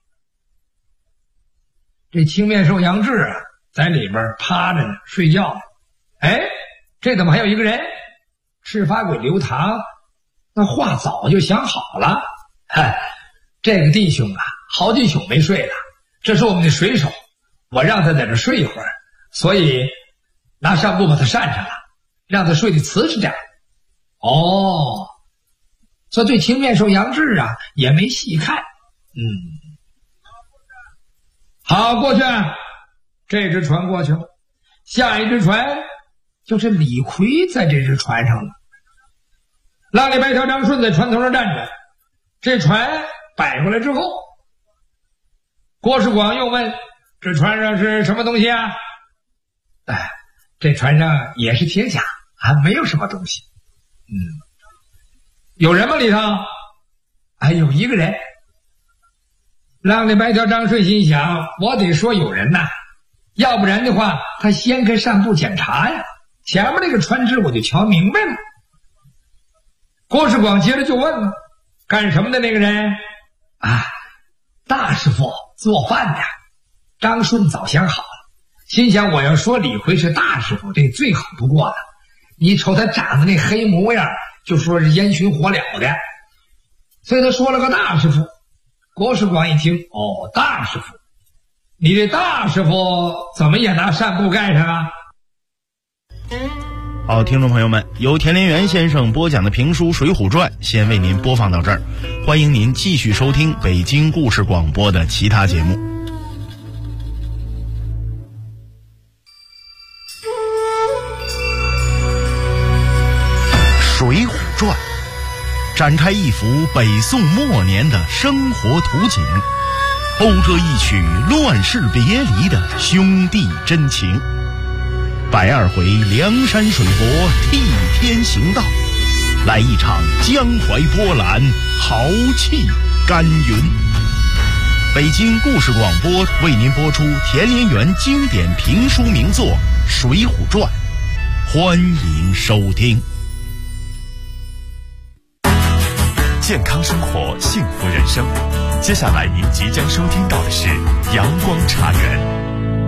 这青面兽杨志啊，在里边趴着呢，睡觉呢。这怎么还有一个人？赤发鬼刘唐那话早就想好了。这个弟兄啊，好几宿没睡了，这是我们的水手，我让他在这睡一会儿，所以拿扇布把他扇上了，让他睡得瓷实点。所以对青面兽杨志啊也没细看。好，过去，这只船过去了，下一只船就是李逵在这只船上了。浪里白条张顺在船头上站着，这船摆过来之后，郭世广又问：这船上是什么东西啊？这船上也是铁甲，没有什么东西。有人吗里头？有一个人。浪里白条张顺心想，我得说有人呐，要不然的话他掀开扇布检查呀，前面那个船只我就瞧明白了。郭世广接着就问了：干什么的那个人？大师傅做饭的。张顺早想好了，心想我要说李逵是大师傅，这最好不过了。你瞅他长得那黑模样，就说是烟熏火燎的，所以他说了个大师傅。郭世广一听，大师傅，你这大师傅怎么也拿扇布盖上啊？ 好，听众朋友们，由田连元先生播讲的评书《水浒传》先为您播放到这儿，欢迎您继续收听北京故事广播的其他节目。《水浒传》展开一幅北宋末年的生活图景，讴歌一曲乱世别离的兄弟真情。120回梁山水泊替天行道，来一场江淮波澜，豪气干云。北京故事广播为您播出田连元经典评书名作《水浒传》，欢迎收听。 健康生活，幸福人生。接下来您即将收听到的是阳光茶园。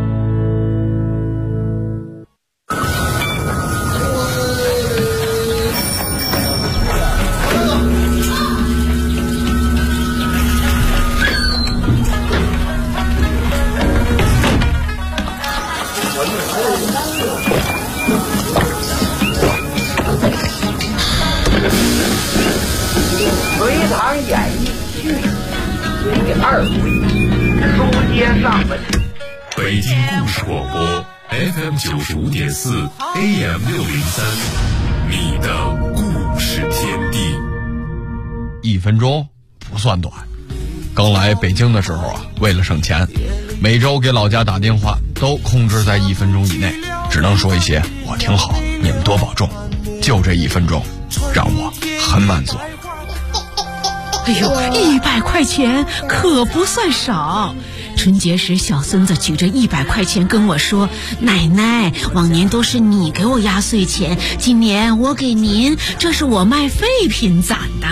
隋唐演义续第2回，书接上文。 北京故事广播 FM 95.4 AM 603，你的故事天地。 1分钟不算短。刚来北京的时候啊，为了省钱，每周给老家打电话都控制在1分钟以内，只能说一些我挺好，你们多保重。就这1分钟，让我很满足。 哎呦，100块钱可不算少， 春节时小孙子举着100块钱跟我说，奶奶，往年都是你给我压岁钱，今年我给您，这是我卖废品攒的。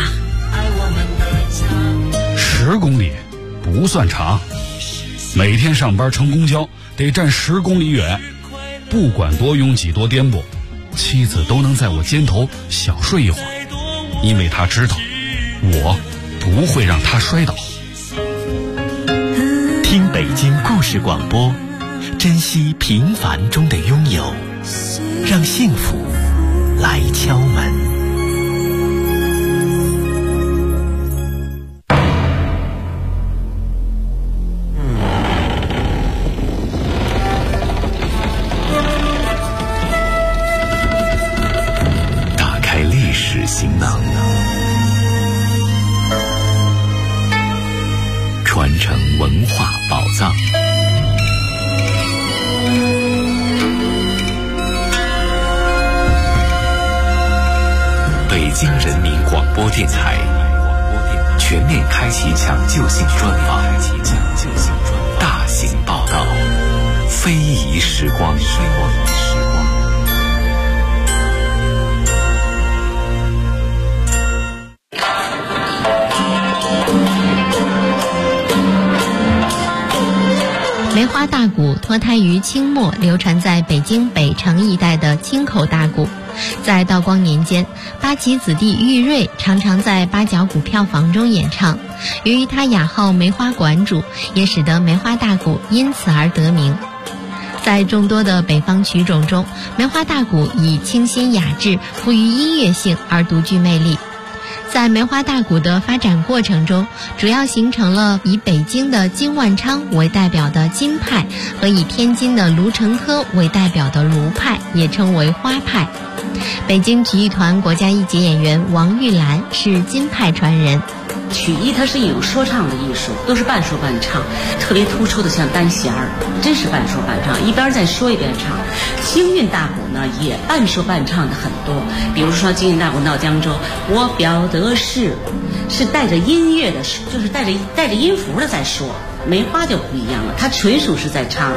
10公里不算长，每天上班乘公交得站10公里远，不管多拥挤多颠簸，妻子都能在我肩头小睡一会儿，因为她知道我不会让她摔倒。 听北京故事广播，珍惜平凡中的拥有，让幸福来敲门。打开历史行囊，传承文化宝藏。北京人民广播电台全面开启抢救性专访，大型报道，非遗时光。 梅花大鼓脱胎于清末流传在北京北城一带的京口大鼓，在道光年间，八旗子弟玉瑞常常在八角鼓票房中演唱。由于他雅号梅花馆主，也使得梅花大鼓因此而得名。在众多的北方曲种中，梅花大鼓以清新雅致、富于音乐性而独具魅力。在梅花大鼓的发展过程中，主要形成了以北京的金万昌为代表的金派和以天津的卢成科为代表的卢派，也称为花派。北京曲艺团国家一级演员王玉兰是金派传人。 曲艺它是一种说唱的艺术，都是半说半唱，特别突出的像单弦儿，真是半说半唱，一边在说一边唱。京韵大鼓呢也半说半唱的很多，比如说京韵大鼓闹江州，我表的是带着音乐的，就是带着音符的在说。梅花就不一样了，它纯属是在唱。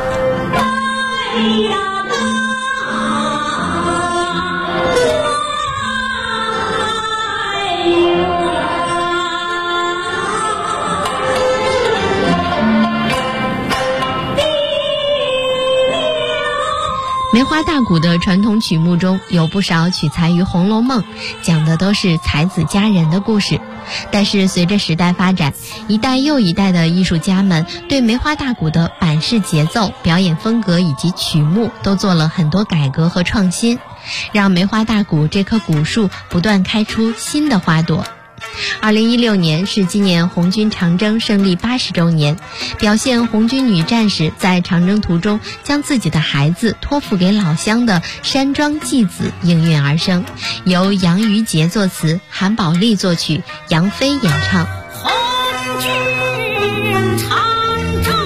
梅花大鼓的传统曲目中有不少取材于《红楼梦》，讲的都是才子佳人的故事。但是随着时代发展，一代又一代的艺术家们对梅花大鼓的板式节奏、表演风格以及曲目都做了很多改革和创新，让梅花大鼓这棵古树不断开出新的花朵。2016年是纪念红军长征胜利80周年，表现红军女战士在长征途中将自己的孩子托付给老乡的山庄祭子应运而生，由杨于杰作词，韩宝利作曲，杨飞演唱。 红军长征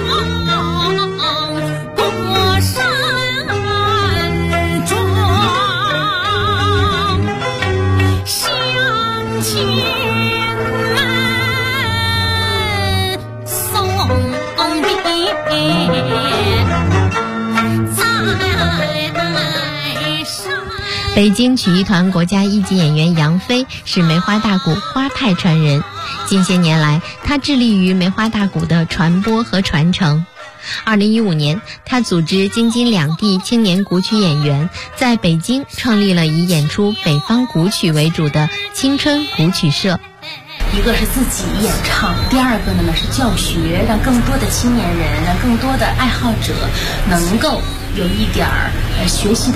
过山庄，乡亲北京曲艺团国家一级演员杨飞是梅花大鼓花派传人，近些年来他致力于梅花大鼓的传播和传承。2015年，他组织京津两地青年古曲演员在北京创立了以演出北方古曲为主的青春古曲社。 一个是自己演唱，第二个呢是教学，让更多的青年人，让更多的爱好者能够有一点学习的